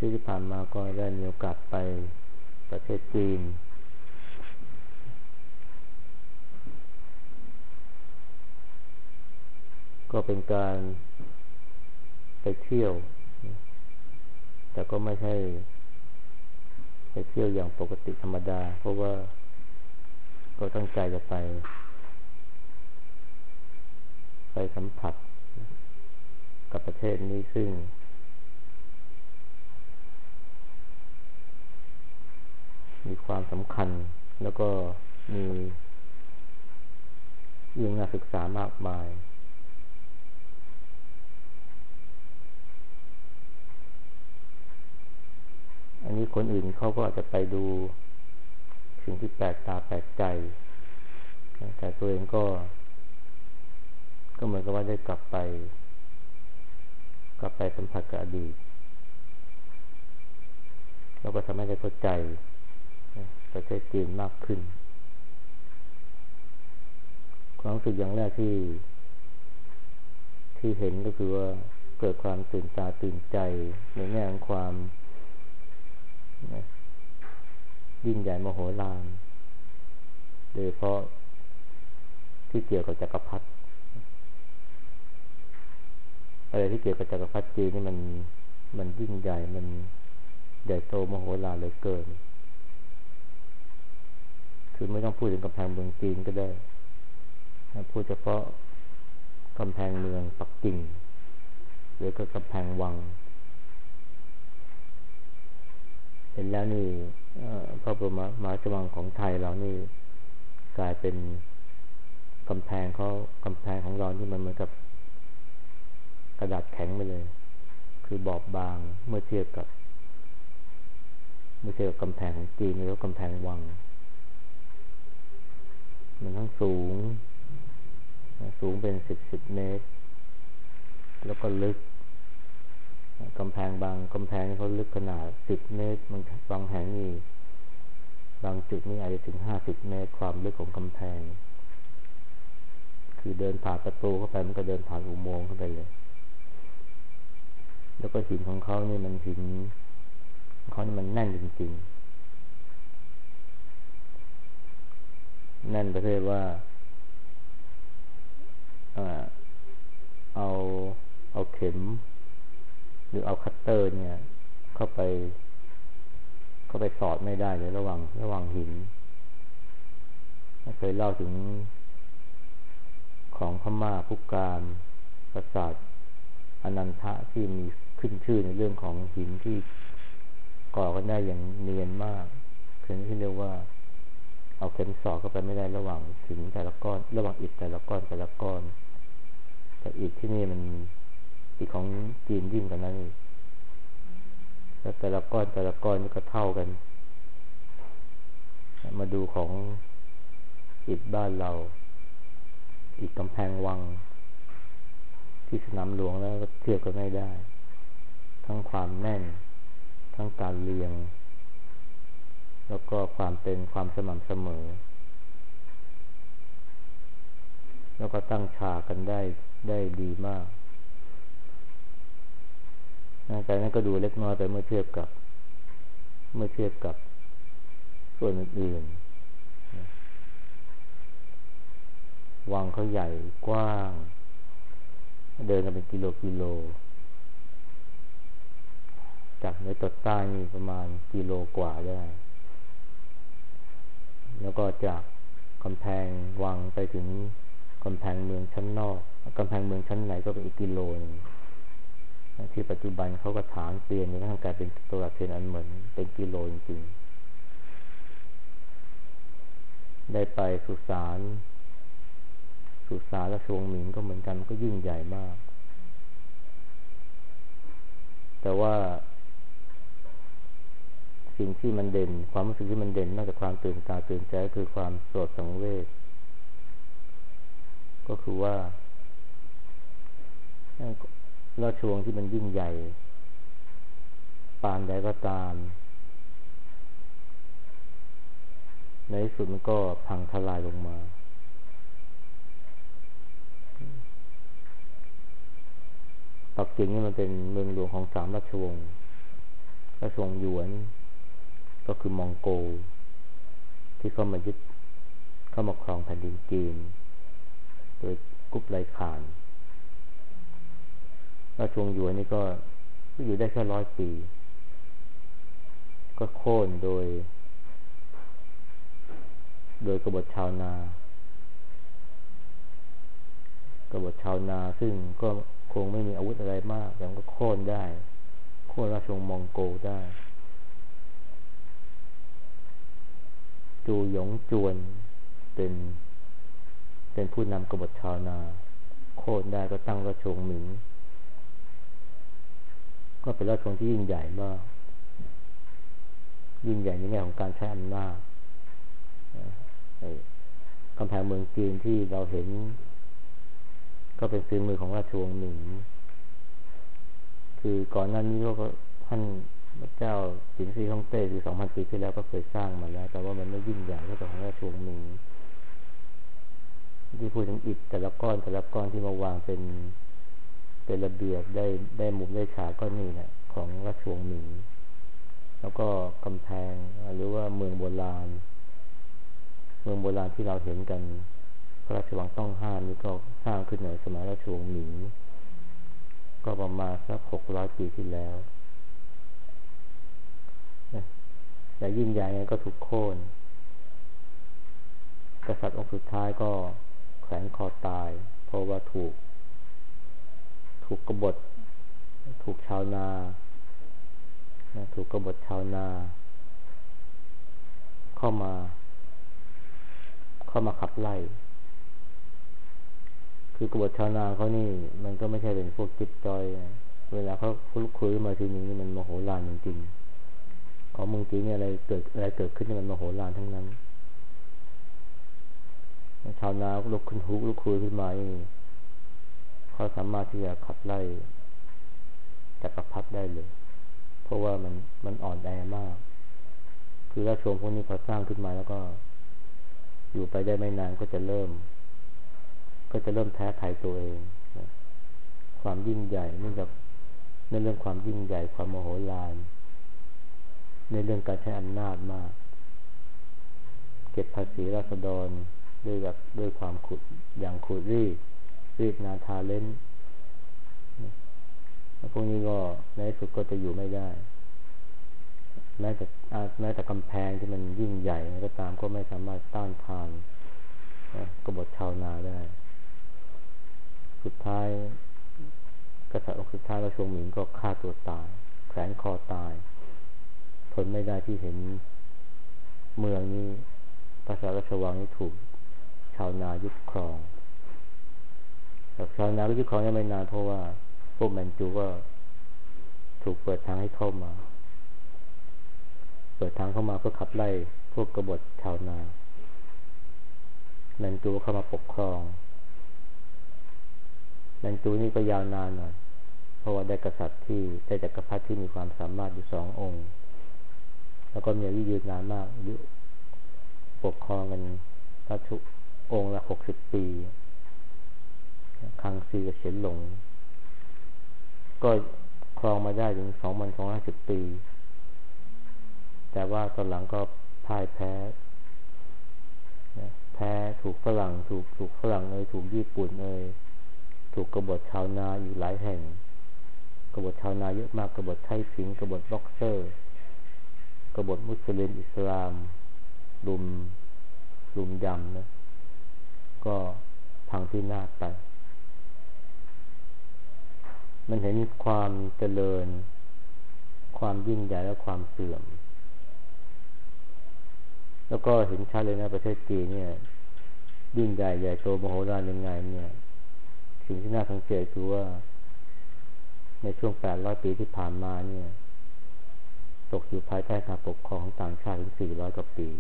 ที่ผ่านมาก็ได้มีโอกาสไปประเทศจีนก็เป็นการไปเที่ยวแต่ก็ไม่ใช่ไปเที่ยวอย่างปกติธรรมดาเพราะว่าก็ตั้งใจจะไปสัมผัสกับประเทศนี้ซึ่งมีความสำคัญแล้วก็มีเรื่องน่าศึกษามากมายอันนี้คนอื่นเขาก็อาจจะไปดูสิ่งที่แปลกตาแปลกใจแต่ตัวเองก็เหมือนกับว่าได้กลับไปสัมผัสกับอดีตแล้วก็ทำให้ได้เข้าใจประเทศจีนมากขึ้นความรู้สึกอย่างแรกที่เห็นก็คือว่าเกิดความตื่นตาตื่นใจในแง่ของความยิ่งใหญ่มโหฬารโดยเฉพาะที่เกี่ยวกับจักรพรรดิอะไรที่เกี่ยวกับจักรพรรดิจีนนี่มันยิ่งใหญ่มันใหญ่โตมโหฬารเหลือเกินคือไม่ต้องพูดถึงกำแพงเมืองจีนก็ได้พูดเฉพาะกำแพงเมืองปักกิ่งหรือก็กำแพงวังเห็นแล้วนี่พระบรมมหาราชวังของไทยเรานี่กลายเป็นกำแพงของเรานี่มันเหมือนกับกระดาษแข็งไปเลยคือบอบบางเมื่อเทียบกับกำแพงของจีนหรือกำแพงวังมันทั้งสูงเป็น10 เมตรแล้วก็ลึกกำแพงบางกำแพงนี่เขาลึกขนาด10 เมตรบางแห่งนี่บางจุดนี่อาจจะถึง50 เมตรความลึกของกำแพงคือเดินผ่านประตูเข้าไปมันก็เดินผ่านอุโมงค์เข้าไปเลยแล้วก็หินของเขานี่มันหินของเขานี่มันแน่นจริงๆแน่นประเภทว่าเอาเข็มหรือเอาคัตเตอร์เนี่ยเข้าไปสอดไม่ได้เลยระหว่างหินเคยเล่าถึงของพม่าพุกามปราสาทอนันทะที่มีขึ้นชื่อในเรื่องของหินที่ก่อกันได้อย่างเนียนมากถึงที่เรียกว่าเอาเข็มสอดเข้าไปไม่ได้ระหว่างหินแต่ละก้อนระหว่างอิฐแต่ละก้อนแต่อิฐที่นี่มันอิฐของจีนยิ่งกว่านั้นอีกแล้วแต่ละก้อนนี่ก็เท่ากันมาดูของอิฐบ้านเราอิฐกำแพงวังที่สนามหลวงแล้วก็เทียบกันไม่ได้ทั้งความแน่นทั้งการเรียงแล้วก็ความสม่ำเสมอแล้วก็ตั้งฉากกันได้ดีมากแต่นั้นก็ดูเล็กน้อยไปเมื่อเทียบกับส่วนอื่นๆวังเขาใหญ่กว้างเดินกันเป็นกิโลจากเหนือจรดใต้นี่ประมาณกิโลกว่าได้แล้วก็จากกำแพงวังไปถึงกำแพงเมืองชั้นนอกกำแพงเมืองชั้นไหนก็เป็นอีกกิโลนึงที่ปัจจุบันเขาก็ถางเตียนจนกระทั่งกลายเป็นตัวเทียนอันเหมือนเป็นกิโลจริงๆได้ไปสุสานราชวงศ์หมิงก็เหมือนกันก็ยิ่งใหญ่มากแต่ว่าสิ่งที่มันเด่นความรู้สึกที่มันเด่นนอกจากความตื่นตาตื่นใจก็คือความโสดสังเวชก็คือว่าราชวงศ์ที่มันยิ่งใหญ่ปานใดก็ตามในที่สุดมันก็พังทลายลงมาปักกิ่งนี่มันเป็นเมืองหลวงของ3 ราชวงศ์ราชวงศ์หยวนก็คือมองโกลที่เข้ามายึดเข้ามาครองแผ่นดินจีนโดยกุ๊บไลข่านราชวงศ์หยวนนี่ก็อยู่ได้แค่100 ปีก็โค่นโดยกบฏชาวนาซึ่งก็คงไม่มีอาวุธอะไรมากแต่ก็โค่นได้โค่นราชวงศ์มองโกลได้จูหยงจวนเป็นผู้นำกบฏชาวนาโค่นได้ก็ตั้งราชวงศ์หมิงก็เป็นราชวงศ์ที่ยิ่งใหญ่มากยิ่งใหญ่ในแง่ของการใช้อำนาจกำแพงเมืองจีนที่เราเห็นก็เป็นฝีมือของราชวงศ์หมิงคือก่อนหน้านี้ก็ท่านพระเจ้าจินซีฮ่องเต้คือ 2,000 ปีที่แล้วก็เคยสร้างมาแล้วแต่ว่ามันไม่ยิ่งใหญ่เท่ากับของราชวงศ์หมิงที่พูดถึงอิฐแต่ละก้อนที่มาวางเป็นระเบียบได้มุมได้ฉากก็นี่แหละของราชวงศ์หมิงแล้วก็กำแพงหรือว่าเมืองโบราณที่เราเห็นกันพระราชวังต้องห้ามนี่ก็สร้างขึ้นในสมัยราชวงศ์หมิงก็ประมาณสัก600 ปีที่แล้วแต่ยิ่งใหญ่ไงก็ถูกโค่นกษัตริย์องค์สุดท้ายก็แขวนคอตายเพราะว่าถูกกบฏถูกชาวนาถูกกบฏชาวนาเข้ามาขับไล่คือกบฏชาวนาเขานี่มันก็ไม่ใช่เป็นพวกจิ๊บจอยเวลาเขาคุยมาทีนี้มันโมโหลานจริงๆของเมืองจีนเนี่ยอะไรเกิดขึ้นมันโมโหลานทั้งนั้นชาวนาลุกขึ้นลุกคุยขึ้นมาเขาสามารถที่จะขับไล่จักรพรรดิได้เลยเพราะว่ามันอ่อนแอมากคือราชวงศ์พวกนี้พอสร้างขึ้นมาแล้วก็อยู่ไปได้ไม่นานก็จะเริ่มแพ้ภัยตัวเองความยิ่งใหญ่เนื่องจากในเรื่องความยิ่งใหญ่ความโมโหลานในเรื่องการใช้อำนาจมากเก็บภาษีราษฎรด้วยความอย่างขูดรีดนาทาเล่นพวกนี้ก็ในที่สุดก็จะอยู่ไม่ได้แม้แต่กำแพงที่มันยิ่งใหญ่ก็ตามก็ไม่สามารถต้านทานกบฏชาวนาได้สุดท้ายกษัตริย์องค์สุดท้ายราชวงศ์หมิงก็ฆ่าตัวตายแขวนคอตายทนไม่ได้ที่เห็นเมืองนี้ปราสาทราชวังนี้ถูกชาวนายึดครองแต่ชาวนายึดครองยังไม่นานเพราะว่าพวกแมนจูก็ถูกเปิดทางให้เข้ามาเพื่อขับไล่พวกกบฏชาวนาแมนจูเข้ามาปกครองแมนจูนี่ก็ยาวนานหน่อยเพราะว่าได้จักรพรรดิที่มีความสามารถอยู่2 องค์แล้วก็มีอายุยืนนานมากปกครองกันราชองค์ละ60 ปีคังซีกับเฉินหลงก็ครองมาได้ถึง2,250 ปีแต่ว่าตอนหลังก็พ่ายแพ้ถูกฝรั่งถูกญี่ปุ่นถูกกบฏชาวนาอยู่หลายแห่งกบฏชาวนาเยอะมากกบฏไทผิงกบฏบ็อกเซอร์กบฏมุสลิมอิสลามลุมยำนะก็พังพินาศไปมันเห็นความเจริญความยิ่งใหญ่และความเสื่อมแล้วก็เห็นชัดเลยนะประเทศจีนเนี่ยยิ่งใหญ่โตมโหฬารยังไงเนี่ยสิ่งที่น่าสังเกตคือว่าในช่วง800 ปีที่ผ่านมาเนี่ยตกอยู่ภายใต้การปกครองของต่างชาติถึง400 กว่าปี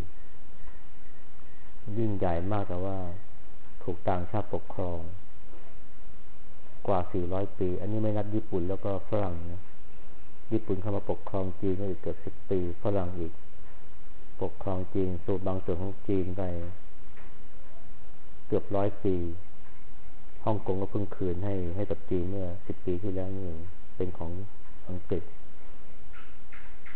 ยิ่งใหญ่มากแต่ว่าถูกต่างชาติปกครองกว่า400 ปีอันนี้ไม่นับญี่ปุ่นแล้วก็ฝรั่งนะญี่ปุ่นเข้ามาปกครองจีนอีกเกือบ10 ปีฝรั่งอีกปกครองจีนสูบบางส่วนของจีนไปเกือบ100 ปีฮ่องกงก็เพิ่งคืนให้กับจีนเมื่อ10 ปีที่แล้วนี่เป็นของอังกฤษ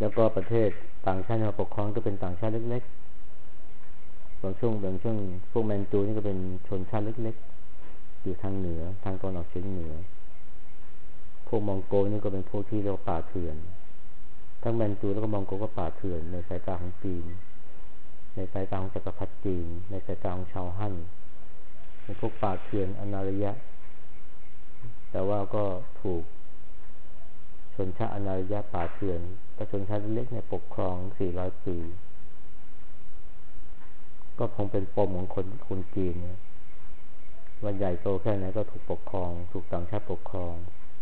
แล้วก็ประเทศต่างชาติมาปกครองก็เป็นต่างชาติเล็กๆบางช่วงพวกแมนจูนี่ก็เป็นชนชาติเล็กๆอยู่ทางเหนือทางตะวันออกเฉียงเหนือพวกมองโกนี่ก็เป็นพวกที่เรียกว่าป่าเถื่อนทั้งแมนจูแล้วก็มองโกก็ป่าเถื่อนในสายตาของจีนในสายตาของจักรพรรดิจีนในสายตาของชาวฮั่นในพวกป่าเถื่อนอนารยะแต่ว่าก็ถูกชนชาติอนารยะป่าเถื่อนและชนชาติเล็กเนี่ยปกครอง400 ปีก็คงเป็นปมของคนจีนเนี่ยวันใหญ่โตแค่ไหนก็ถูกปกครองถูกต่างชาติปกครอง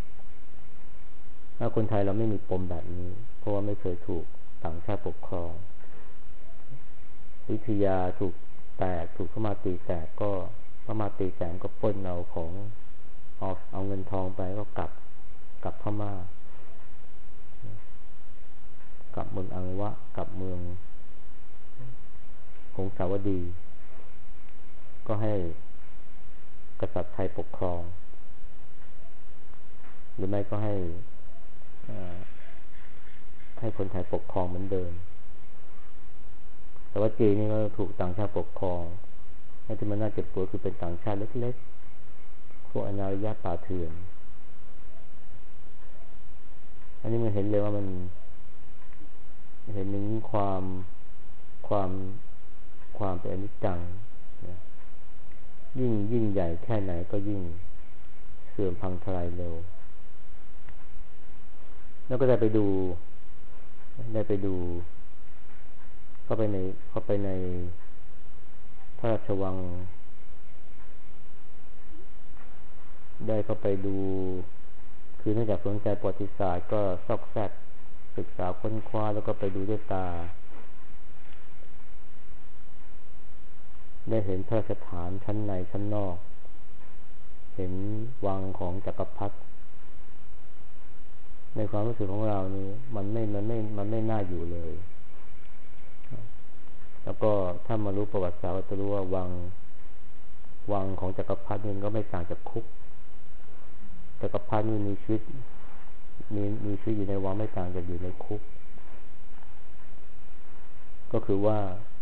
ถ้าคนไทยเราไม่มีปมแบบนี้เพราะว่าไม่เคยถูกต่างชาติปกครองวิทยาถูกพม่าตีแตกก็พม่าตีแตกก็ปล้นเอาเงินทองไปก็กลับพม่ากลับเมืองอังวะกลับเมืองหงสาวดีก็ให้กษัตริย์ไทยปกครองหรือไม่ก็ให้คนไทยปกครองเหมือนเดิมแต่ว่าจีนนี่ก็ถูกต่างชาติปกครองให้ที่มันน่าเจ็บปวดคือเป็นต่างชาติเล็กๆพวกอนารยะป่าเถื่อนอันนี้มันเห็นเลยว่ามันเห็นถึงความเป็นอนิจจังยิ่งใหญ่แค่ไหนก็ยิ่งเสื่อมพังทลายเร็วแล้วก็ได้ไปดูเข้าไปในพระราชวังได้เข้าไปดูคือเนื่องจากสนใจประวัติศาสตร์ก็ซอกแซกศึกษาค้นคว้าแล้วก็ไปดูด้วยตาได้เห็นพระราชฐานชั้นในชั้นนอกเห็นวังของจักรพรรดิในความรู้สึกของเรานี่มันไม่น่าอยู่เลยแล้วก็ถ้ามารู้ประวัติศาสตร์ก็จะรู้ว่าวังของจักรพรรดินี่ก็ไม่ต่างจากคุกจักรพรรดินี่มีชีวิตอยู่ในวังไม่ต่างจากอยู่ในคุกก็คือว่า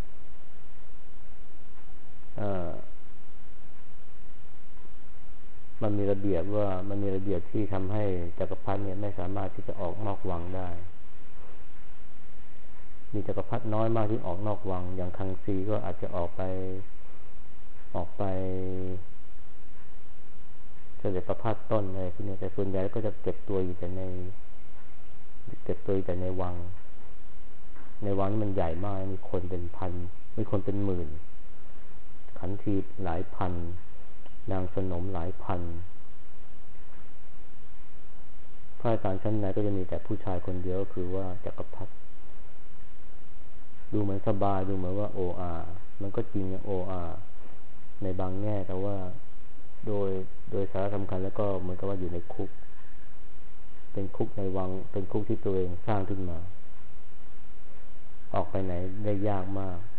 มันมีระเบียบที่ทำให้จักรพรรดิเนี่ยไม่สามารถที่จะออกนอกวังได้มีจักรพรรดิน้อยมากที่ออกนอกวังอย่างคังซีก็อาจจะออกไปเสด็จประพาสต้นอะไรพวกนี้แต่ส่วนใหญ่ก็จะเก็บตัวอยู่แต่ในวังนี่มันใหญ่มากมีคนเป็นพันมีคนเป็นหมื่นขันทีหลายพันนางสนมหลายพันพระราชาชั้นในก็จะมีแต่ผู้ชายคนเดียวก็คือว่าจักรพรรดิดูเหมือนสบายดูเหมือนว่าโออามันก็จริงโออาในบางแง่แต่ว่าโดยสาระสำคัญแล้วก็เหมือนกับว่าอยู่ในคุกเป็นคุกในวังเป็นคุกที่ตัวเองสร้างขึ้นมาออกไปไหนได้ยากมาก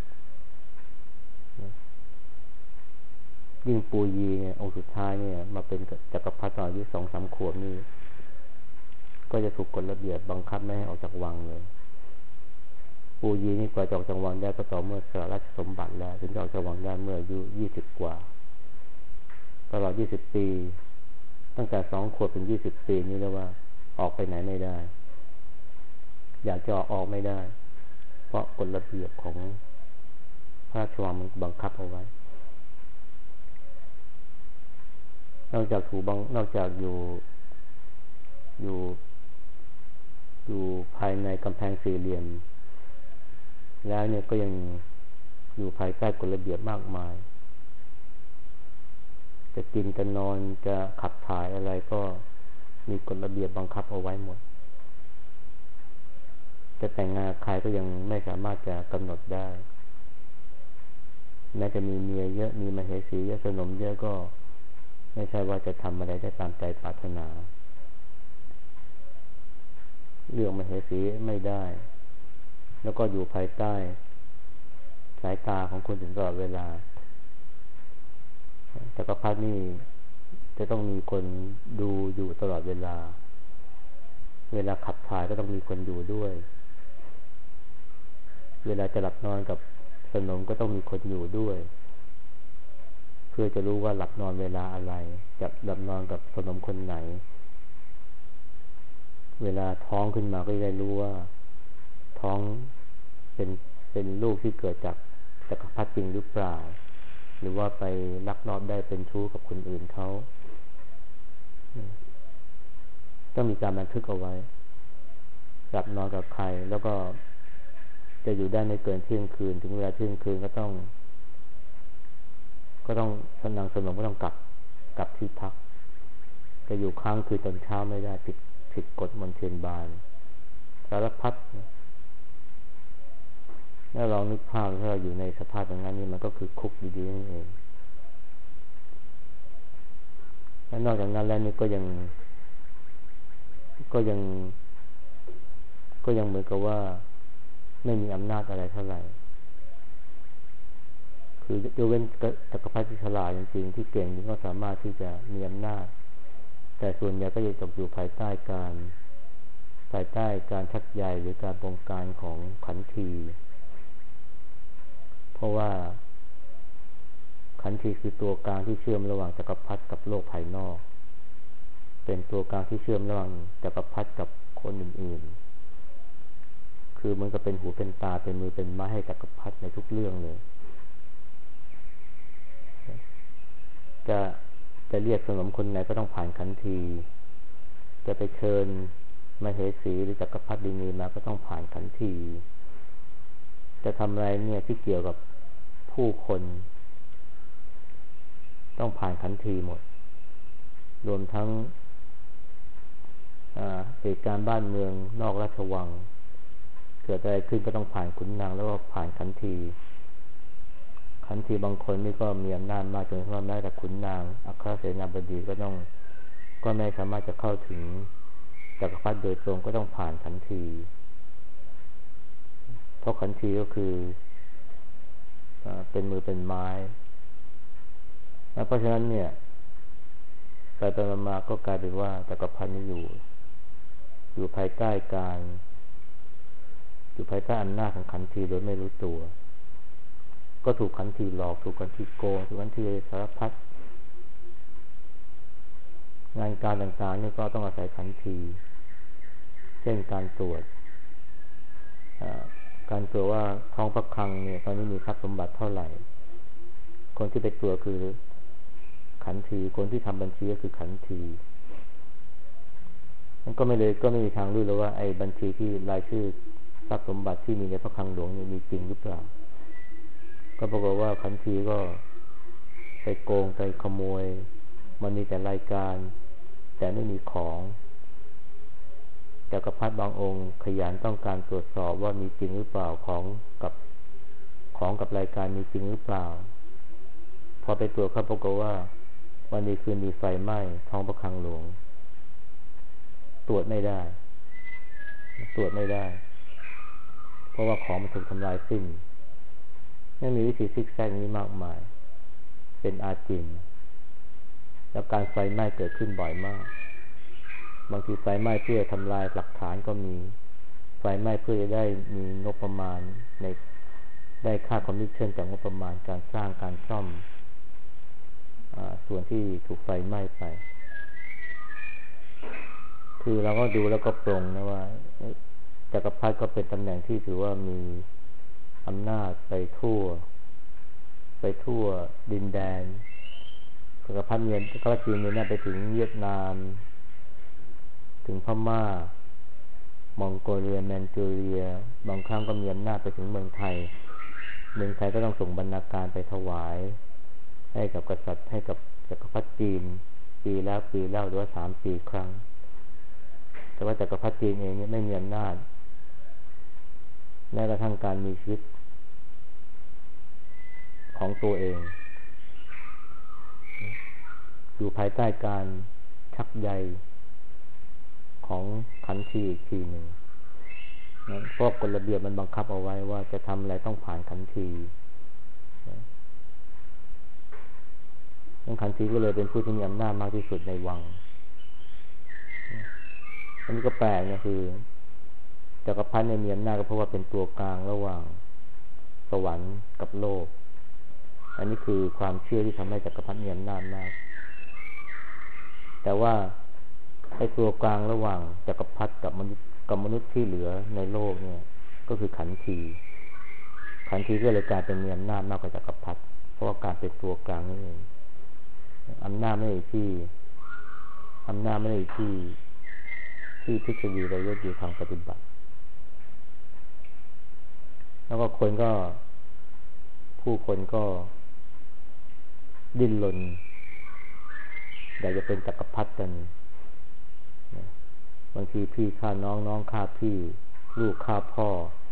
ยิ่งปูยีเนี่ยองค์สุดท้ายเนี่ยมาเป็นจักรพรรดิตอนอายุ2-3 ขวบนี่ก็จะถูกกฎระเบียบบังคับไม่ให้ออกจากวังเลยปูยีนี่กว่าจะออกจากวังได้ก็ต่อเมื่อสละราชสมบัติแล้วถึงจะออกจากวังได้เมื่ออายุ20 กว่าตลอด20 ปีตั้งแต่2 ขวบถึง20 ปีนี่เรียกว่าออกไปไหนไม่ได้อยากจะออกไม่ได้เพราะกฎระเบียบของพระราชวังมันบังคับเอาไว้นอกจากอยู่ภายในกำแพงสี่เหลี่ยมแล้วเนี่ยก็ยังอยู่ภายใต้กฎระเบียบมากมายจะกินจะนอนจะขับถ่ายอะไรก็มีกฎระเบียบบังคับเอาไว้หมดจะแต่งงานกับใครก็ยังไม่สามารถจะกำหนดได้แม้จะมีเมียเยอะมีมเหสีเยอะสนมเยอะก็ไม่ใช่ว่าจะทำอะไรได้ตามใจปรารถนาเรื่องมเหสีไม่ได้แล้วก็อยู่ภายใต้สายตาของคนตลอดเวลาจักรพรรดินี่จะต้องมีคนดูอยู่ตลอดเวลาขับถ่ายก็ต้องมีคนอยู่ด้วยเวลาจะหลับนอนกับสนมก็ต้องมีคนอยู่ด้วยเพื่อจะรู้ว่าหลับนอนเวลาอะไรจะหลับนอนกับสนมคนไหนเวลาท้องขึ้นมาก็จะได้รู้ว่าท้องเป็นลูกที่เกิดจากจักรพรรดิจริงหรือเปล่าหรือว่าไปลักลอบได้เป็นชู้กับคนอื่นเขาต้องมีการบันทึกเอาไว้หลับนอนกับใครแล้วก็จะอยู่ได้ไม่เกินเที่ยงคืนถึงเวลาเที่ยงคืนก็ต้องนางสนมก็ต้องกลับที่พักจะอยู่ค้างคืนตอนเช้าไม่ได้ผิดกฎมนเทียนบานสารพัดถ้าลองนึกภาพถ้าเราอยู่ในสภาพอย่างนั้นนี่มันก็คือคุกดีๆนั่นเองและนอกจากนั้นแล้วนี่ก็ยังเหมือนกับว่าไม่มีอำนาจอะไรเท่าไหร่คือยกเว้นจักรพรรดิฉลาดจริงๆที่เก่งก็สามารถที่จะมีอำนาจแต่ส่วนใหญ่ก็จะตกอยู่ภายใต้การชักใยหรือการบงการของขันทีเพราะว่าขันทีคือตัวกลางที่เชื่อมระหว่างจักรพรรดิกับโลกภายนอกเป็นตัวกลางที่เชื่อมระหว่างจักรพรรดิกับคนอื่นๆคือมันก็เป็นหูเป็นตาเป็นมือเป็นไม้ให้จักรพรรดิในทุกเรื่องเลยจะเรียกสนมคนไหนก็ต้องผ่านขันทีจะไปเชิญมเหสีหรือจักรพรรดินีมาก็ต้องผ่านขันทีจะทำอะไรเนี่ยที่เกี่ยวกับผู้คนต้องผ่านขันทีหมดรวมทั้งเหตุการณ์บ้านเมืองนอกราชวังเกิดอะไรขึ้นก็ต้องผ่านขุนนางแล้วก็ผ่านขันทีบางคนนี่ก็มีอำนาจมากจนว่าแม้แต่ขุนนางอัครเสนาบดีก็ไม่สามารถจะเข้าถึงจักรพรรดิโดยตรงก็ต้องผ่านขันทีเพราะขันทีก็คือเป็นมือเป็นไม้เพราะฉะนั้นเนี่ยไปมาก็กลายเป็นว่าจักรพรรดินี่อยู่ภายใต้อำนาจของขันทีโดยไม่รู้ตัวก็ถูกขันทีหลอกถูกขันทีโกงถูกขันทีสารพัดงานการต่างๆนี่ก็ต้องอาศัยขันทีเช่นการตรวจว่าท้องพระคลังเนี่ยตอนนี้มีทรัพย์สมบัติเท่าไหร่คนที่ไปตรวจคือขันทีคนที่ทำบัญชีก็คือขันทีมันก็ไม่มีทางรู้เลยว่าไอ้บัญชีที่รายชื่อทรัพย์สมบัติที่มีในพระคลังหลวงนี่มีจริงหรือเปล่าก็ปรากฏว่าขันทีก็ไปโกงไปขโมยมันมีแต่รายการแต่ไม่มีของจักรพรรดิบางองค์ขยันต้องการตรวจสอบว่ามีจริงหรือเปล่าของกับรายการมีจริงหรือเปล่าพอไปตรวจเขาปรากฏว่าวันนี้คืนมีไฟไหม้ท้องพระคลังหลวงตรวจไม่ได้เพราะว่าของมันถูกทำลายสิ้นนี่มีวิธีซิกแซกนี้มากมายเป็นอาจินแล้วการไฟไหม้เกิดขึ้นบ่อยมากบางทีไฟไหม้เพื่อทำลายหลักฐานก็มีไฟไหม้เพื่อจะได้มีงบประมาณได้ค่าคอมมิชชั่นจากงบประมาณการสร้างการซ่อมส่วนที่ถูกไฟไหม้ไปคือเราก็ดูแล้วก็ปรงนะว่าจักรพรรดิก็เป็นตำแหน่งที่ถือว่ามีอำนาจไปทั่วดินแดนจักรพรรดิจีนเนี่ยไปถึงเวียดนามถึงพม่ามองโกเลียแมนจูเรียบางครั้งก็มีอำนาจไปถึงเมืองไทยก็ต้องส่งบรรณาการไปถวายให้กับกษัตริย์ให้กับจักรพรรดิจีนปีเล่าหรือว่า3 ปีครั้งแต่ว่าจักรพรรดิจีนเองเนี่ยไม่มีอำนาจแม้กระทั่งการมีชีวิตของตัวเองอยู่ภายใต้การชักใยของขันทีอีกทีหนึ่งเพราะกฎระเบียบมันบังคับเอาไว้ว่าจะทำอะไรต้องผ่านขันทีขันทีก็เลยเป็นผู้ที่มีอำนาจมากที่สุดในวังอันนี้ก็แปลกนะคือจักรพรรดิมีอำนาจก็เพราะว่าเป็นตัวกลางระหว่างสวรรค์กับโลกอันนี้คือความเชื่อที่ทำให้จักรพรรดิมีอำนาจมากแต่ว่าไอ้ตัวกลางระหว่างจักรพรรดิกับมนุษย์ที่เหลือในโลกเนี่ยก็คือขันทีก็เลยกลายเป็นมีอำนาจมากกว่าจักรพรรดิเพราะว่าการเป็นตัวกลางนี่เองอำนาจไม่ได้ที่ทฤษฎีเราเรียกอยู่ทางปฏิบัติแล้วก็ผู้คนก็ดิ้นรนอยากจะเป็นจักรพรรดิกันบางทีพี่ฆ่าน้องน้องฆ่าพี่ลูกฆ่าพ่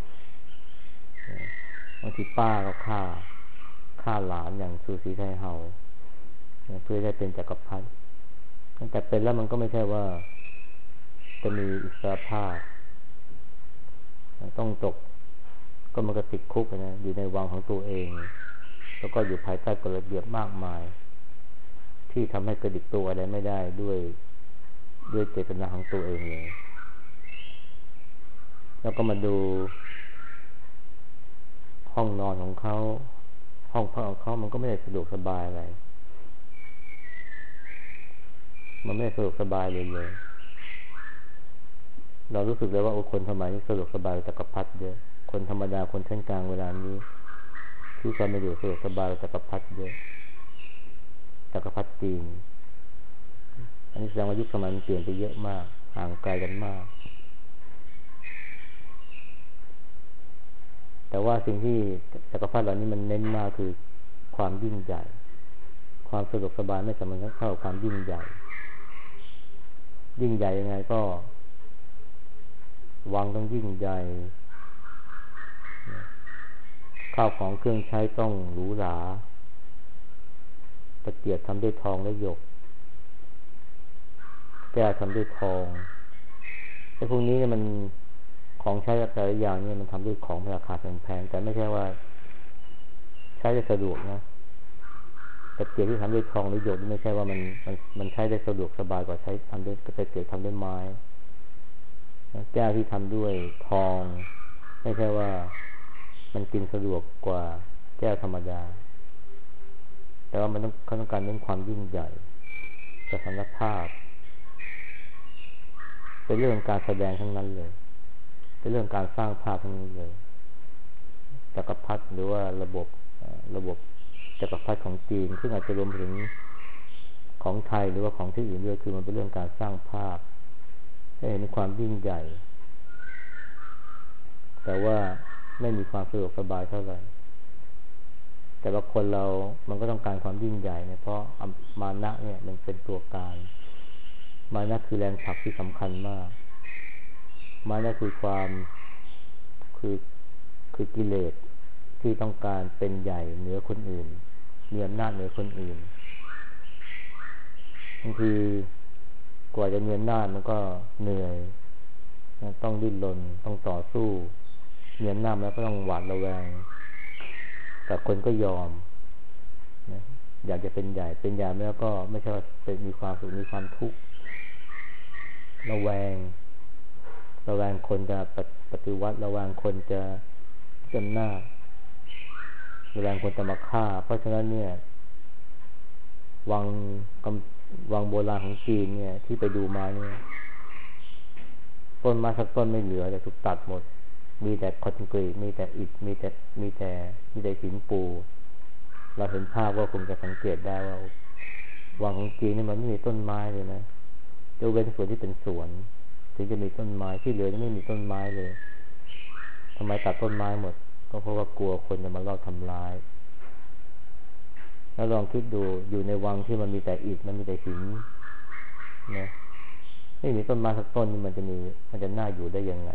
อบางทีป้าก็ฆ่าหลานอย่างซูสีไทเฮาเพื่อได้เป็นจักรพรรดิแต่เป็นแล้วมันก็ไม่ใช่ว่าจะมีอิสรภาพต้องก็มันก็ติดคุกนะอยู่ในวังของตัวเองแล้วก็อยู่ภายใต้กฎระเบียบมากมายที่ทำให้กระดิกตัวอะไรไม่ได้ด้วยเจตนาของตัวเองเลยแล้วก็มาดูห้องนอนของเขาห้องพักของเขามันก็ไม่ได้สะดวกสบายอะไรมันไม่ได้สะดวกสบายเลยเรารู้สึกเลยว่าคนสมัยนี้สะดวกสบายจักรพรรดิเยอะคนธรรมดาคนชั้นกลางเวลานี้ที่ความไม่อยู่สะดวกสบายจักรพรรดิเยอะจักรพรรดิจีนอันนี้แสดงว่ายุคสมัยมันเปลี่ยนไปเยอะมากห่างไกลกันมากแต่ว่าสิ่งที่จักรพรรดิเหล่านี้มันเน้นมากคือความยิ่งใหญ่ความสะดวกสบายไม่สามารถเท่าความยิ่งใหญ่ยังไงก็วังต้องยิ่งใหญ่ข้าวของเครื่องใช้ต้องหรูหราตะเกียบทำด้วยทองและหยกแก้วทำด้วยทองไอ้พวกนี้เนี่ยมันของใช้แต่ละอย่างเนี่ยมันทำด้วยของราคาแพงๆแต่ไม่ใช่ว่าใช้ได้สะดวกนะตะเกียบที่ทำด้วยทองหรือหยกไม่ใช่ว่ามันใช้ได้สะดวกสบายกว่าใช้ทำด้วยตะเกียบทำด้วยไม้แก้วที่ทำด้วยทองไม่ใช่ว่ามันกินสะดวกกว่าแก้วธรรมดาแต่ว่าเขาต้องการเน้นความยิ่งใหญ่กษัตริย์ภาพเป็นเรื่องการแสดงทั้งนั้นเลยเป็นเรื่องการสร้างภาพทั้งนั้นเลยจักรพรรดิหรือว่าระบบจักรพรรดิของจีนซึ่งอาจจะรวมถึงของไทยหรือว่าของที่อื่นด้วยคือมันเป็นเรื่องการสร้างภาพให้เห็นความยิ่งใหญ่แต่ว่าไม่มีความสะดวกสบายเท่าไหร่แต่ว่าคนเรามันก็ต้องการความยิ่งใหญ่เนี่ยเพราะมานะเนี่ยมันเป็นตัวการมานะคือแรงผลักที่สำคัญมากมานะคือความคือกิเลสที่ต้องการเป็นใหญ่เหนือคนอื่นมีอำนาจเหนือคนอื่นบางทีกว่าจะมีอำนาจมันก็เหนื่อยต้องดิ้นรนต้องต่อสู้มีอำนาจแล้วก็ต้องหวาดระแวงแต่คนก็ยอมนะอยากจะเป็นใหญ่แล้วก็ไม่ใช่ว่าเป็นมีความสุขมีความทุกข์ระแวงคนจะปฏิวัติระแวงคนจะจำหน้าระแวงคนจะมาฆ่าเพราะฉะนั้นเนี่ยวังโบราณของจีนเนี่ยที่ไปดูมาเนี่ยต้นไม้สักต้นไม่เหลือเลยถูกตัดหมดมีแต่คอนกรีตมีแต่อิฐมีแต่หินปูเราเห็นภาพว่าคงจะสังเกตได้ว่าวังของจีนนี่มันไม่มีต้นไม้เลยนะยกเว้นส่วนที่เป็นสวนถึงจะมีต้นไม้ที่เหลือไม่มีต้นไม้เลยทำไมตัดต้นไม้หมดก็เพราะว่ากลัวคนจะมาลอบทำร้ายแล้วลองคิดดูอยู่ในวังที่มันมีแต่อิฐมันมีแต่หินนะไม่มีต้นไม้สักต้นนี่มันจะน่าอยู่ได้ยังไง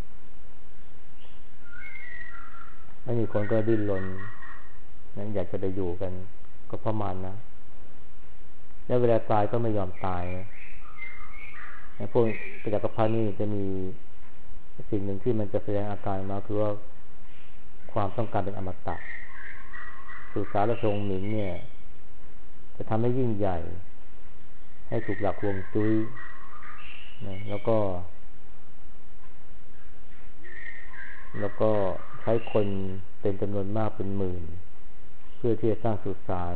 แล้วมีคนก็ดิ้นรนนั้นอยากจะไปอยู่กันก็ประมาณนะแล้วเวลาตายก็ไม่ยอมตายนะพวกจักรพรรดินี่จะมีสิ่งหนึ่งที่มันจะแสดงอาการมาคือว่าความต้องการเป็นอมตะสุสานราชวงศ์หมิงเนี่ยจะทำให้ยิ่งใหญ่ให้ถูกหลักฮวงจุ้ยนะแล้วก็ใช้คนเป็นจำนวนมากเป็นหมื่นเพื่อที่จะสร้างสุสาน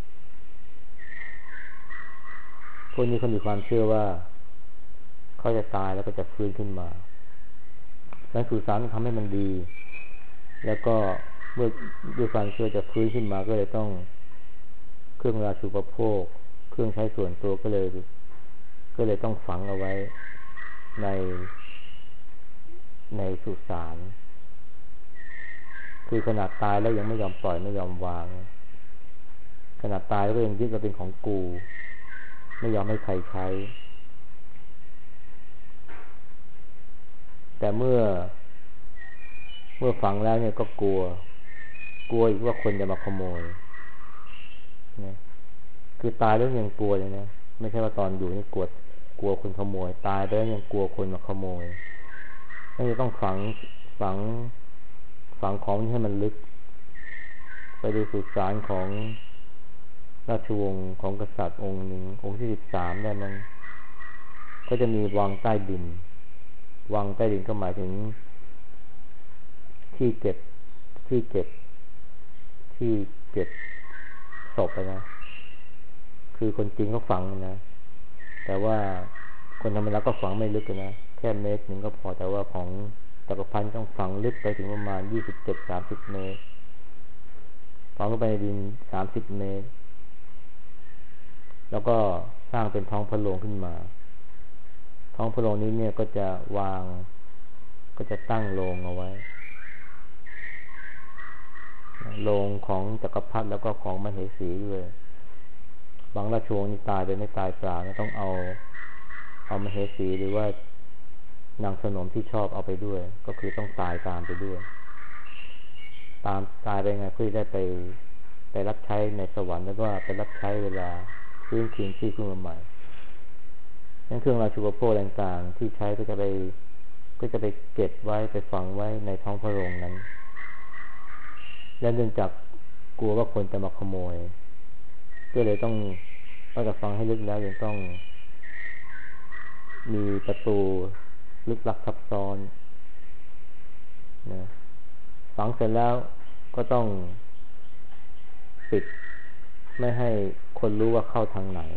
พวกนี้เขามีความเชื่อว่าเขาจะตายแล้วก็จะฟื้นขึ้นมาการสุสานทำให้มันดีแล้วก็เมื่อด้วยความเชื่อจะฟื้นขึ้นมาก็เลยต้องเครื่องราชูปโภคเครื่องใช้ส่วนตัวก็เลยต้องฝังเอาไว้ในสุสานคือขนาดตายแล้วยังไม่ยอมปล่อยไม่ยอมวางขนาดตายแล้วก็ยังยึดว่าเป็นของกูไม่ยอมให้ใครใช้แต่เมื่อฝังแล้วเนี่ยก็กลัวอีกว่าคนจะมาขโมยนะคือตายแล้วยังกลัวเลยนะไม่ใช่ว่าตอนอยู่นี่กลัวคนขโมยตายไปแล้วยังกลัวคนมาขโมยนั่นจะต้องฝังของให้มันลึกไปดูสุสานของราชวงศ์ของกษัตริย์องค์หนึ่งองค์ที่13ได้มันก็จะมีวังใต้ดินก็หมายถึงที่เก็บศพนะคือคนจริงก็ฝังนะแต่ว่าคนธรรมดาก็ฝังไม่ลึกนะแค่เมตรหนึ่งก็พอแต่ว่าของจักรพรรดิต้องฝังลึกไปถึงประมาณ27-30 เมตรฝังลงไปในดิน30 เมตรแล้วก็สร้างเป็นท้องพระโรงขึ้นมาท้องพระโรงนี้เนี่ยก็จะตั้งโรงเอาไว้โรงของจักรพรรดิแล้วก็ของมเหสีด้วยบางราชวงศ์นี่ตายไปไม่ตายเปล่านะต้องเอามเหสีหรือว่านางสนมที่ชอบเอาไปด้วยก็คือต้องตายตามไปด้วยตายไปไงเพื่อได้ไปรับใช้ในสวรรค์แล้วก็ไปรับใช้เวลาฟื้นคืนชีพขึ้นมาใหม่นั่นเครื่องราชูปโภคต่างๆที่ใช้ก็จะไปเก็บไว้ไปฝังไว้ในท้องพระโรงนั้นและเนื่องจากกลัวว่าคนจะมาขโมยก็เลยต้องนอกจากฝังให้ลึกแล้วยังต้องมีประตูลึกลับซับซ้อนนะฝังเสร็จแล้วก็ต้องปิดไม่ให้คนรู้ว่าเข้าทางไหน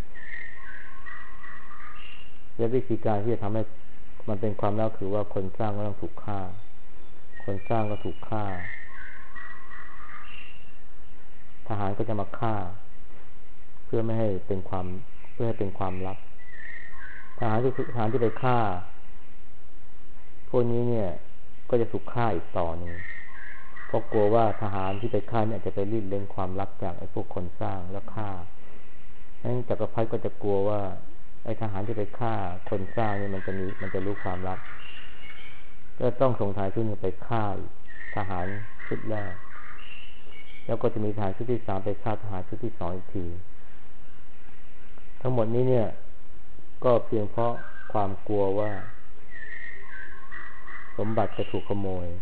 และวิธีการที่จะทำให้มันเป็นความลับคือว่าคนสร้างก็ต้องถูกฆ่าคนสร้างก็ถูกฆ่าทหารก็จะมาฆ่าเพื่อให้เป็นความลับทหารที่ไปฆ่าพวกนี้เนี่ยก็จะถูกฆ่าอีกต่อหนึ่งเพราะกลัวว่าทหารที่ไปฆ่าเนี่ยจะไปรีดเล็งความลับจากไอ้พวกคนสร้างแล้วฆ่างั้นจักรพรรดิก็จะกลัวว่าไอ้ทหารที่ไปฆ่าคนสร้างเนี่ยมันจะรู้ความลับก็ต้องส่งทหารชุดนึงไปฆ่าทหารชุดแรกแล้วก็จะมีทหารชุดที่3ไปฆ่าทหารชุดที่2อีกทีทั้งหมดนี้เนี่ยก็เพียงเพราะความกลัวว่าสมบัติจะถูกขโมย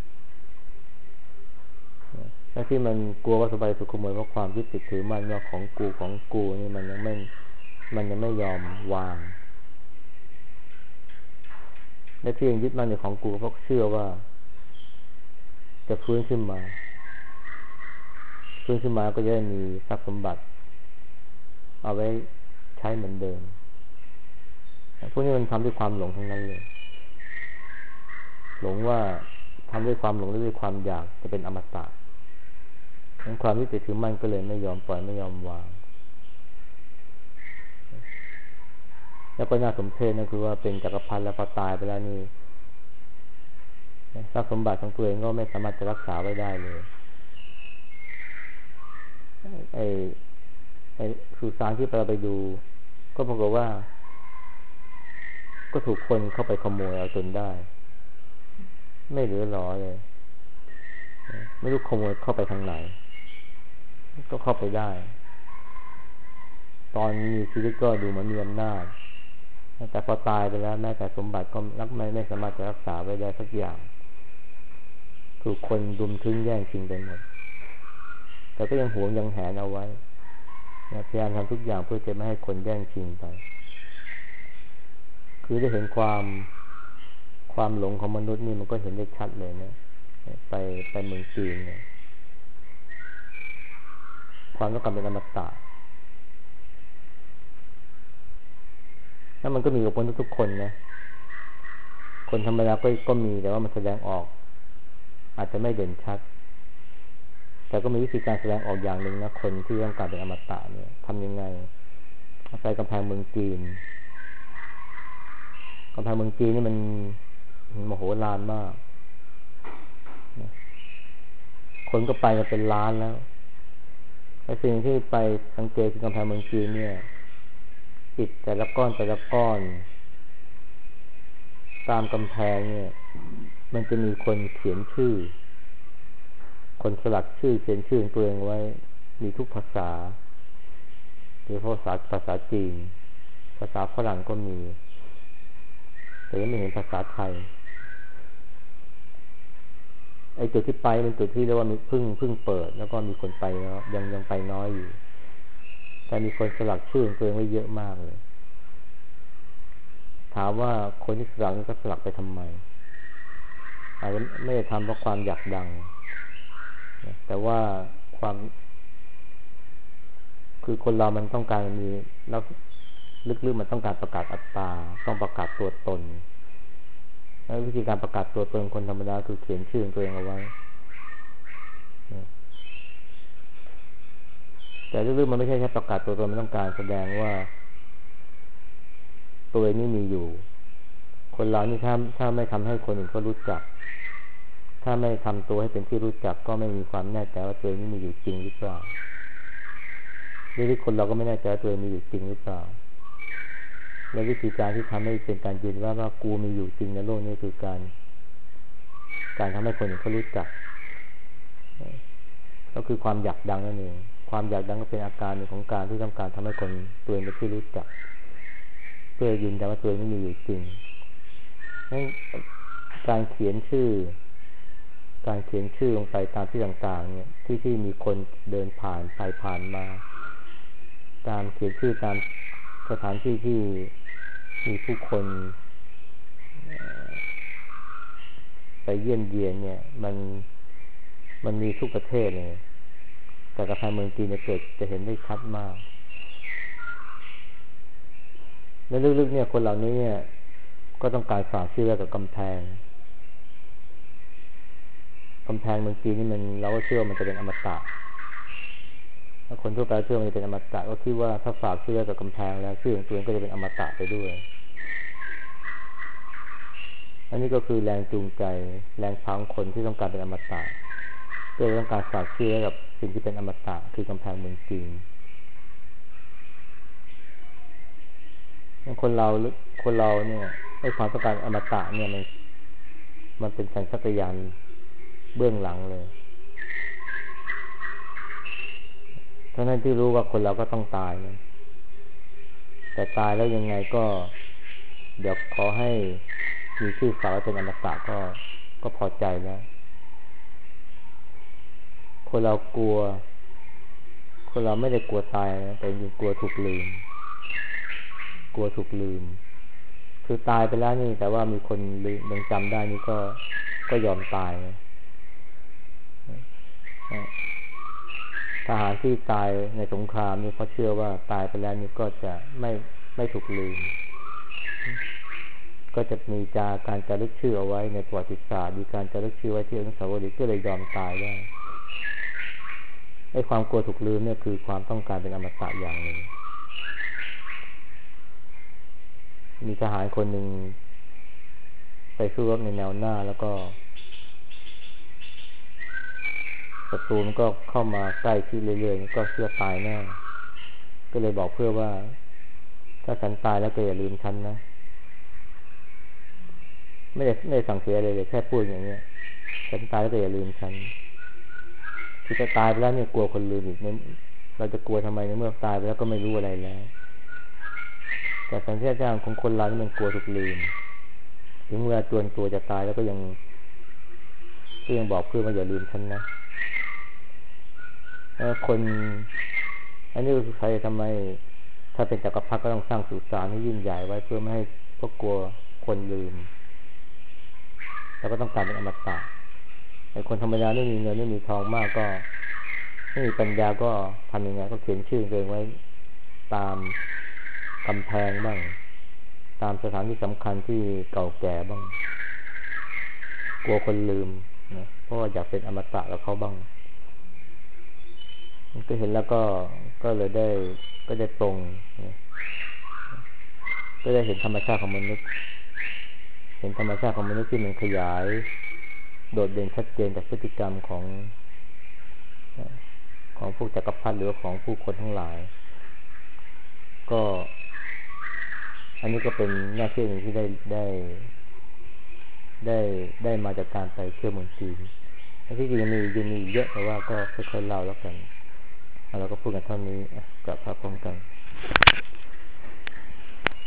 และที่มันกลัวว่าสมบัติถูกขโมยเพราะความยึดติดถือมั่นว่าของกูนี่มันยังไม่ยอมวางและที่ยังยึดมั่นในของกูเพราะเชื่อว่าจะฟื้นขึ้นมาก็จะมีทรัพย์สมบัติเอาไว้ใช้เหมือนเดิมพวกนี้มันทำด้วยความหลงทั้งนั้นเลยหลงว่าทำด้วยความหลงและด้วยความอยากจะเป็นอมตะทั้งความยึดติดถือมั่นก็เลยไม่ยอมปล่อยไม่ยอมวางแล้วก็น่าสมเพชนะคือว่าเป็นจักรพรรดิแล้วพอตายไปแล้วนี่ทรัพย์สมบัติของตัวเองก็ไม่สามารถจะรักษาไว้ได้เลยไอ้สุสานที่เราไปดูก็ปรากฏว่าก็ถูกคนเข้าไปขโมยเอาจนได้ไม่เหลือหลอเลยไม่รู้ขโมยเข้าไปทางไหนก็เข้าไปได้ตอนมีชีวิตก็ดูเหมือนมีอำนาจแต่พอตายไปแล้วแม้แต่สมบัติก็ไม่สามารถจะรักษาไว้ได้สักอย่างถูกคนรุมถึงแย่งชิงไปหมดแต่ก็ยังหวงยังแหนเอาไว้พยายามทำทุกอย่างเพื่อจะไม่ให้คนแย่งชิงไปคือได้เห็นความหลงของมนุษย์นี่มันก็เห็นได้ชัดเลยนะไปเมืองจีนเนี่ยความต้องการเป็นอมตะแล้วมันก็มีกับคนทุกคนนะคนธรรมดาก็มีแต่ว่ามันแสดงออกอาจจะไม่เด่นชัดแต่ก็มีวิธีการแสดงออกอย่างหนึ่งนะคนที่ต้องการเป็นอมตะเนี่ยทำยังไงไปกำแพงเมืองจีนกำแพงเมืองจีนนี่มันมโหฬารมากคนก็ไปกันเป็นล้านแล้วไอ้สิ่งที่ไปสังเกตคือกำแพงเมืองจีนเนี่ยอิฐแต่ละก้อนตามกำแพงเนี่ยมันจะมีคนเขียนชื่อคนสลักชื่อเขียนชื่อตัวเองไว้มีทุกภาษาหรือภาษาจีนภาษาฝรั่งก็มีแต่ยังไม่เห็นภาษาไทยไอ้จุดที่ไปเป็นจุดที่เรียกว่ามีเพิ่งเปิดแล้วก็มีคนไปแล้วยังไปน้อยอยู่แต่มีคนสลักชื่อตัวเองไว้เยอะมากเลยถามว่าคนที่สลักนี่ก็สลักไปทำไมอาจจะไม่ได้ทำเพราะความอยากดังแต่ว่าความคือคนเรามันต้องการมีแล้วลึกๆมันต้องการประกาศอัตตาต้องประกาศตัวตนแล้ววิธีการประกาศตัวตนคนธรรมดาคือเขียนชื่อตัวเองเอาไว้แต่ลึกๆมันไม่ใช่แค่ประกาศตัวตนมันต้องการแสดงว่าตัวเองนี่มีอยู่คนเรานี่ถ้าไม่ทำให้คนอื่นเขารู้จักถ้าไม่ทำตัวให้เป็นที่รู้จักก็ไม่มีความแน่ใจว่าตัวเองนี่มีอยู่จริงหรือเปล่าหรือคนเราก็ไม่แน่ใจว่าตัวเองมีอยู่จริงหรือเปล่าและวิธีการที่ทำให้เป็นการยืนว่ากูมีอยู่จริงในโลกนี้คือการทำให้คนอื่นเขารู้จักก็คือความอยากดังนั่นเองความอยากดังก็เป็นอาการหนึ่งของการที่ต้องการทำให้คนตัวเองเป็นที่รู้จักเพื่อยืนยันว่าตัวเองไม่มีอยู่จริงการเขียนชื่อลงไปตามที่ต่างๆเนี่ยที่มีคนเดินผ่านไปผ่านมาตามเขียนชื่อตามสถานที่ที่มีผู้คนไปเยี่ยมเยียนเนี่ยมันมีทุกประเทศเลยแต่กำแพงเมืองจีนเนี่ยจะเห็นได้ชัดมากในลึกๆเนี่ยคนเหล่านี้เนี่ยก็ต้องการฝากชื่อไว้กับกำแพงเมืองจีนนี่เราก็เชื่อมันจะเป็นอมตะถ้าคนทั่วไปเชื่อมันจะเป็นอมตะก็คิดว่าถ้าฝากชื่อไว้กับกำแพงแล้วชื่อของตัวเองก็จะเป็นอมตะไปด้วยอันนี้ก็คือแรงจูงใจแรงพาของคนที่ต้องการเป็นอมตะเพื่อต้องการฝากชื่อไว้กับสิ่งที่เป็นอมตะคือกำแพงเมืองจีนคนเราเนี่ยไอ้ความต้องการอมตะเนี่ยมันเป็นสัญชาตญาณเบื้องหลังเลยทั้งนั้นที่รู้ว่าคนเราก็ต้องตายนะแต่ตายแล้วยังไงก็เดี๋ยวขอให้มีชื่อฝากไว้เป็นอมตะก็พอใจแล้วคนเราไม่ได้กลัวตายนะแต่ยังกลัวถูกลืมคือตายไปแล้วนี่แต่ว่ามีคนยังจำได้นี่ก็ยอมตายนะทหารที่ตายในสงครามนี่เขาเชื่อว่าตายไปแล้วนี่ก็จะไม่ถูกลืมก็จะมีการจารึกชื่อเอาไว้ในประวัติศาสตร์มีการจารึกชื่อไว้ที่อนุสาวรีย์ก็เลยยอมตายได้ไอ้ความกลัวถูกลืมเนี่ยคือความต้องการเป็นอมตะอย่างหนึ่งมีทหารคนหนึ่งไปสู้รบในแนวหน้าแล้วก็ศัตรูมันก็เข้ามาใกล้ชิดเรื่อยๆก็เชื่อตายแน่ก็เลยบอกเพื่อว่าถ้าฉันตายแล้วก็อย่าลืมฉันนะไม่ได้สั่งเสียอะไรเลยแค่พูดอย่างเงี้ยฉันตายแล้วก็อย่าลืมฉันคือจะตายไปแล้วเนี่ยกลัวคนลืมอีกเราจะกลัวทำไมในเมื่อตายไปแล้วก็ไม่รู้อะไรแล้วแต่สัญชาตญาณของคนเรานี่มันกลัวถูกลืมถึงเวลาจวนตัวจะตายแล้วก็ยังบอกเพื่อนว่าอย่าลืมฉันนะคนอันนี้คือใครทำไมถ้าเป็นจักรพรรดิก็ต้องสร้างสุสานให้ยิ่งใหญ่ไว้เพื่อไม่ให้พวกกลัวคนลืมแล้วก็ต้องการเป็นอมตะไอ้คนธรรมดาไม่มีเงินไม่มีทองมากก็ไม่มีปัญญาก็ทำยังไงก็เขียนชื่อตัวเองไว้ตามกำแพงบ้างตามสถานที่สำคัญที่เก่าแก่บ้างกลัวคนลืมนะเพราะว่าอยากเป็นอมตะกับเขาบ้างก็เห็นแล้วก็เลยก็ได้ตรงนะก็ได้เห็นธรรมชาติของมนุษย์เห็นธรรมชาติของมนุษย์ที่มันขยายโดดเด่นชัดเจนจากพฤติกรรมของพวกจักรพรรดิหรือของผู้คนทั้งหลายก็อันนี้ก็เป็นหน้าที่หนึ่งที่ได้มาจากการไปเที่ยวเมืองจีนที่จริงยังมีเยอะแต่ว่าก็ค่อยๆเล่าแล้วกันเราก็พูดกันเท่านี้กลับมาพร้อมกัน